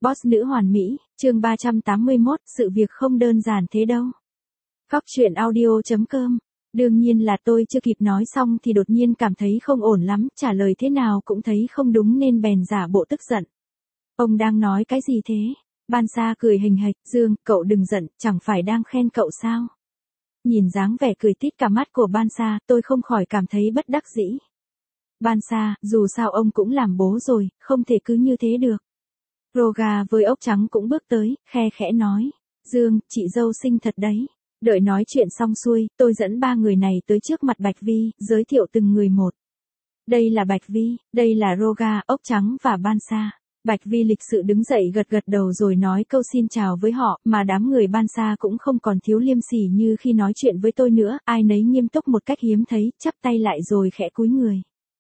Boss nữ hoàn mỹ, chương 381, sự việc không đơn giản thế đâu. Góc truyện audio.com. Đương nhiên là tôi chưa kịp nói xong thì đột nhiên cảm thấy không ổn lắm, trả lời thế nào cũng thấy không đúng nên bèn giả bộ tức giận. Ông đang nói cái gì thế? Ban Sa cười hình hạch, Dương, cậu đừng giận, chẳng phải đang khen cậu sao? Nhìn dáng vẻ cười tít cả mắt của Ban Sa, tôi không khỏi cảm thấy bất đắc dĩ. Ban Sa, dù sao ông cũng làm bố rồi, không thể cứ như thế được. Roga với ốc trắng cũng bước tới, khe khẽ nói. Dương, chị dâu xinh thật đấy. Đợi nói chuyện xong xuôi, tôi dẫn ba người này tới trước mặt Bạch Vi, giới thiệu từng người một. Đây là Bạch Vi, đây là Roga, ốc trắng và Ban Sa. Bạch Vi lịch sự đứng dậy gật gật đầu rồi nói câu xin chào với họ, mà đám người Ban Sa cũng không còn thiếu liêm sỉ như khi nói chuyện với tôi nữa, ai nấy nghiêm túc một cách hiếm thấy, chắp tay lại rồi khẽ cúi người.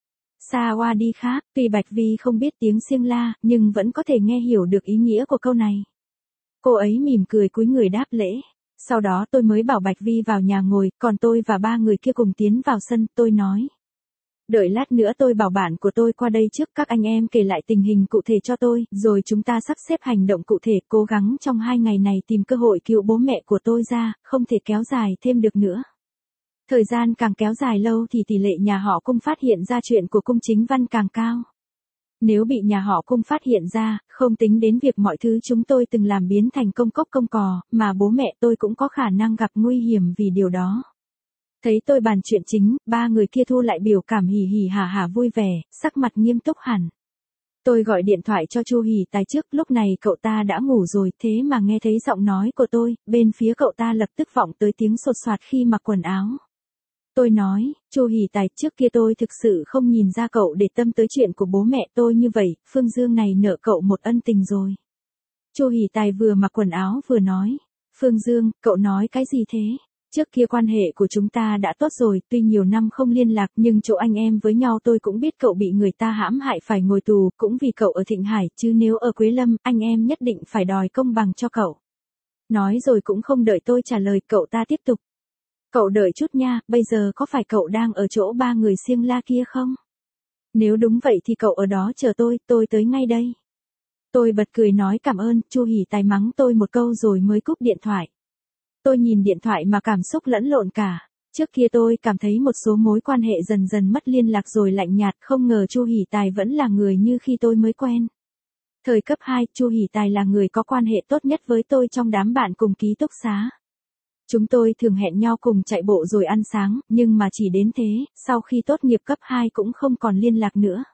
Sawadee khác, tuy Bạch Vi không biết tiếng Siêng La, nhưng vẫn có thể nghe hiểu được ý nghĩa của câu này. Cô ấy mỉm cười cúi người đáp lễ. Sau đó tôi mới bảo Bạch Vi vào nhà ngồi, còn tôi và ba người kia cùng tiến vào sân, tôi nói. Đợi lát nữa tôi bảo bạn của tôi qua đây trước, các anh em kể lại tình hình cụ thể cho tôi, rồi chúng ta sắp xếp hành động cụ thể, cố gắng trong 2 ngày này tìm cơ hội cứu bố mẹ của tôi ra, không thể kéo dài thêm được nữa. Thời gian càng kéo dài lâu thì tỷ lệ nhà họ Cung phát hiện ra chuyện của Cung Chính Văn càng cao. Nếu bị nhà họ Cung phát hiện ra, không tính đến việc mọi thứ chúng tôi từng làm biến thành công cốc công cò, mà bố mẹ tôi cũng có khả năng gặp nguy hiểm vì điều đó. Thấy tôi bàn chuyện chính, ba người kia thu lại biểu cảm hì hì hả hả vui vẻ, sắc mặt nghiêm túc hẳn. Tôi gọi điện thoại cho Chu Hỷ Tài trước, lúc này cậu ta đã ngủ rồi, thế mà nghe thấy giọng nói của tôi, bên phía cậu ta lập tức vọng tới tiếng sột soạt khi mặc quần áo. Tôi nói, Chu Hỷ Tài, trước kia tôi thực sự không nhìn ra cậu để tâm tới chuyện của bố mẹ tôi như vậy, Phương Dương này nợ cậu một ân tình rồi. Chu Hỷ Tài vừa mặc quần áo vừa nói, Phương Dương, cậu nói cái gì thế? Trước kia quan hệ của chúng ta đã tốt rồi, tuy nhiều năm không liên lạc nhưng chỗ anh em với nhau tôi cũng biết cậu bị người ta hãm hại phải ngồi tù, cũng vì cậu ở Thịnh Hải, chứ nếu ở Quế Lâm, anh em nhất định phải đòi công bằng cho cậu. Nói rồi cũng không đợi tôi trả lời, cậu ta tiếp tục. Cậu đợi chút nha, bây giờ có phải cậu đang ở chỗ ba người Siêng La kia không? Nếu đúng vậy thì cậu ở đó chờ tôi tới ngay đây. Tôi bật cười nói cảm ơn, Chu Hỷ Tài mắng tôi một câu rồi mới cúp điện thoại. Tôi nhìn điện thoại mà cảm xúc lẫn lộn cả. Trước kia tôi cảm thấy một số mối quan hệ dần dần mất liên lạc rồi lạnh nhạt, không ngờ Chu Hỷ Tài vẫn là người như khi tôi mới quen. Thời cấp 2, Chu Hỷ Tài là người có quan hệ tốt nhất với tôi trong đám bạn cùng ký túc xá. Chúng tôi thường hẹn nhau cùng chạy bộ rồi ăn sáng, nhưng mà chỉ đến thế, sau khi tốt nghiệp cấp 2 cũng không còn liên lạc nữa.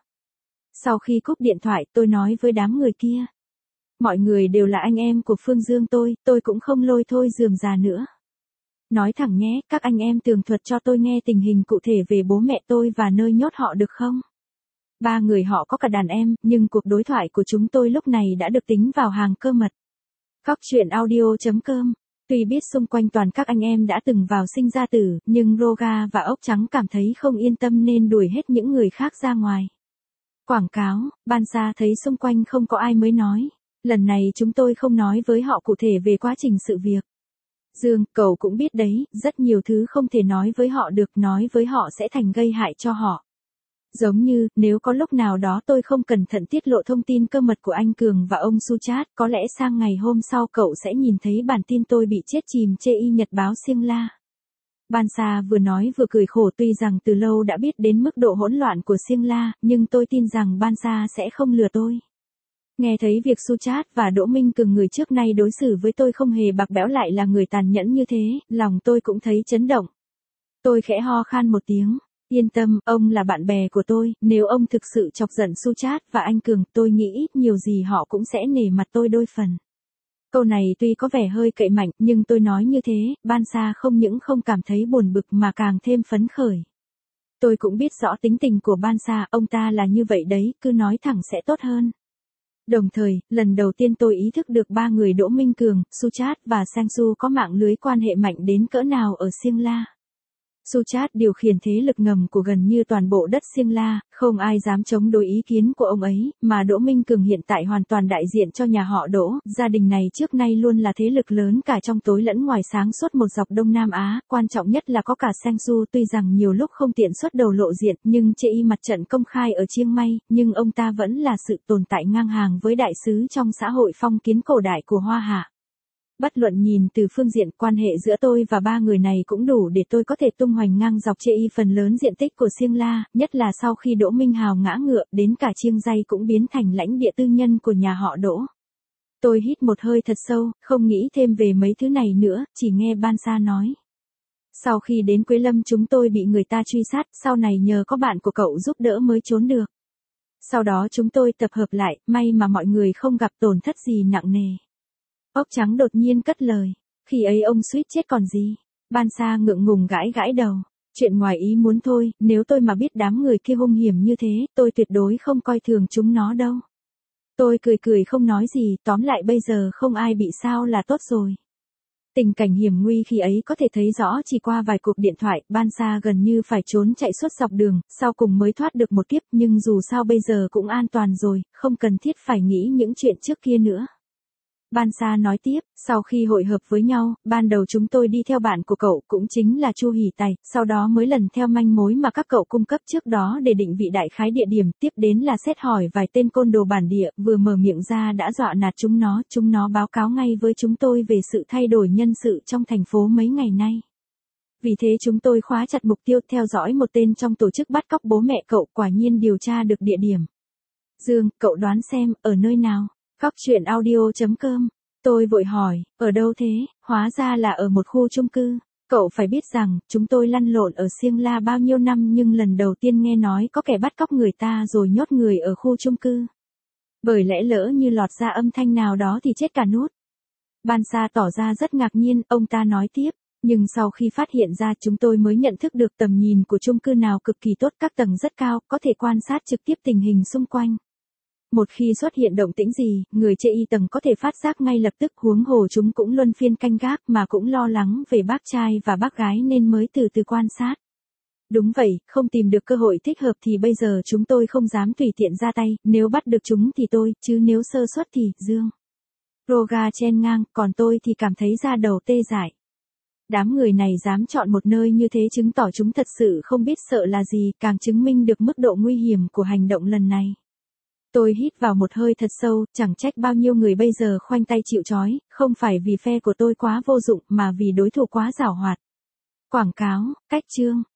Sau khi cúp điện thoại, tôi nói với đám người kia. Mọi người đều là anh em của Phương Dương tôi cũng không lôi thôi rườm rà nữa. Nói thẳng nhé, các anh em tường thuật cho tôi nghe tình hình cụ thể về bố mẹ tôi và nơi nhốt họ được không? Ba người họ có cả đàn em, nhưng cuộc đối thoại của chúng tôi lúc này đã được tính vào hàng cơ mật. Góc truyện audio.com. Tuy biết xung quanh toàn các anh em đã từng vào sinh ra tử, nhưng Roga và ốc trắng cảm thấy không yên tâm nên đuổi hết những người khác ra ngoài. Quảng cáo, Ban Sa thấy xung quanh không có ai mới nói. Lần này chúng tôi không nói với họ cụ thể về quá trình sự việc. Dương, cậu cũng biết đấy, rất nhiều thứ không thể nói với họ được, nói với họ sẽ thành gây hại cho họ. Giống như, nếu có lúc nào đó tôi không cẩn thận tiết lộ thông tin cơ mật của anh Cường và ông Suchat, có lẽ sang ngày hôm sau cậu sẽ nhìn thấy bản tin tôi bị chết chìm chê y nhật báo Siêng La. Ban Sa vừa nói vừa cười khổ, tuy rằng từ lâu đã biết đến mức độ hỗn loạn của Siêng La, nhưng tôi tin rằng Ban Sa sẽ không lừa tôi. Nghe thấy việc Suchat và Đỗ Minh Cường người trước nay đối xử với tôi không hề bạc bẽo lại là người tàn nhẫn như thế, lòng tôi cũng thấy chấn động. Tôi khẽ ho khan một tiếng. Yên tâm, ông là bạn bè của tôi, nếu ông thực sự chọc giận Suchat và anh Cường, tôi nghĩ ít nhiều gì họ cũng sẽ nể mặt tôi đôi phần. Câu này tuy có vẻ hơi cậy mạnh, nhưng tôi nói như thế, Ban Sa không những không cảm thấy buồn bực mà càng thêm phấn khởi. Tôi cũng biết rõ tính tình của Ban Sa, ông ta là như vậy đấy, cứ nói thẳng sẽ tốt hơn. Đồng thời, lần đầu tiên tôi ý thức được ba người Đỗ Minh Cường, Suchat và Sang Su có mạng lưới quan hệ mạnh đến cỡ nào ở Siêng La. Suchat điều khiển thế lực ngầm của gần như toàn bộ đất Siêng La, không ai dám chống đối ý kiến của ông ấy, mà Đỗ Minh Cường hiện tại hoàn toàn đại diện cho nhà họ Đỗ, gia đình này trước nay luôn là thế lực lớn cả trong tối lẫn ngoài sáng suốt một dọc Đông Nam Á, quan trọng nhất là có cả Seng Su tuy rằng nhiều lúc không tiện xuất đầu lộ diện nhưng chê y mặt trận công khai ở Chiang Mai, nhưng ông ta vẫn là sự tồn tại ngang hàng với đại sứ trong xã hội phong kiến cổ đại của Hoa Hạ. Bất luận nhìn từ phương diện quan hệ giữa tôi và ba người này cũng đủ để tôi có thể tung hoành ngang dọc chê y phần lớn diện tích của Siêng La, nhất là sau khi Đỗ Minh Hào ngã ngựa, đến cả Chiêng Ray cũng biến thành lãnh địa tư nhân của nhà họ Đỗ. Tôi hít một hơi thật sâu, không nghĩ thêm về mấy thứ này nữa, chỉ nghe Ban Sa nói. Sau khi đến Quế Lâm chúng tôi bị người ta truy sát, sau này nhờ có bạn của cậu giúp đỡ mới trốn được. Sau đó chúng tôi tập hợp lại, may mà mọi người không gặp tổn thất gì nặng nề. Ốc Trắng đột nhiên cất lời. Khi ấy ông suýt chết còn gì. Ban Sa ngượng ngùng gãi gãi đầu. Chuyện ngoài ý muốn thôi, nếu tôi mà biết đám người kia hung hiểm như thế, tôi tuyệt đối không coi thường chúng nó đâu. Tôi cười cười không nói gì, tóm lại bây giờ không ai bị sao là tốt rồi. Tình cảnh hiểm nguy khi ấy có thể thấy rõ chỉ qua vài cuộc điện thoại, Ban Sa gần như phải trốn chạy suốt dọc đường, sau cùng mới thoát được một kiếp, nhưng dù sao bây giờ cũng an toàn rồi, không cần thiết phải nghĩ những chuyện trước kia nữa. Ban Sa nói tiếp, sau khi hội hợp với nhau, ban đầu chúng tôi đi theo bạn của cậu cũng chính là Chu Hỷ Tài, sau đó mới lần theo manh mối mà các cậu cung cấp trước đó để định vị đại khái địa điểm, tiếp đến là xét hỏi vài tên côn đồ bản địa, vừa mở miệng ra đã dọa nạt chúng nó báo cáo ngay với chúng tôi về sự thay đổi nhân sự trong thành phố mấy ngày nay. Vì thế chúng tôi khóa chặt mục tiêu theo dõi một tên trong tổ chức bắt cóc bố mẹ cậu, quả nhiên điều tra được địa điểm. Dương, cậu đoán xem, ở nơi nào? Cóc truyện audio.com. Tôi vội hỏi, ở đâu thế? Hóa ra là ở một khu chung cư. Cậu phải biết rằng, chúng tôi lăn lộn ở Siêng La bao nhiêu năm nhưng lần đầu tiên nghe nói có kẻ bắt cóc người ta rồi nhốt người ở khu chung cư. Bởi lẽ lỡ như lọt ra âm thanh nào đó thì chết cả nút. Ban Sa tỏ ra rất ngạc nhiên, ông ta nói tiếp. Nhưng sau khi phát hiện ra chúng tôi mới nhận thức được tầm nhìn của chung cư nào cực kỳ tốt, các tầng rất cao, có thể quan sát trực tiếp tình hình xung quanh. Một khi xuất hiện động tĩnh gì, người chê y tầng có thể phát giác ngay lập tức, huống hồ chúng cũng luân phiên canh gác mà cũng lo lắng về bác trai và bác gái nên mới từ từ quan sát. Đúng vậy, không tìm được cơ hội thích hợp thì bây giờ chúng tôi không dám tùy tiện ra tay, nếu bắt được chúng thì tôi, chứ nếu sơ suất thì, Dương. Roga chen ngang, còn tôi thì cảm thấy da đầu tê dại. Đám người này dám chọn một nơi như thế chứng tỏ chúng thật sự không biết sợ là gì, càng chứng minh được mức độ nguy hiểm của hành động lần này. Tôi hít vào một hơi thật sâu, chẳng trách bao nhiêu người bây giờ khoanh tay chịu trói, không phải vì phe của tôi quá vô dụng mà vì đối thủ quá giảo hoạt. Quảng cáo, cách chương.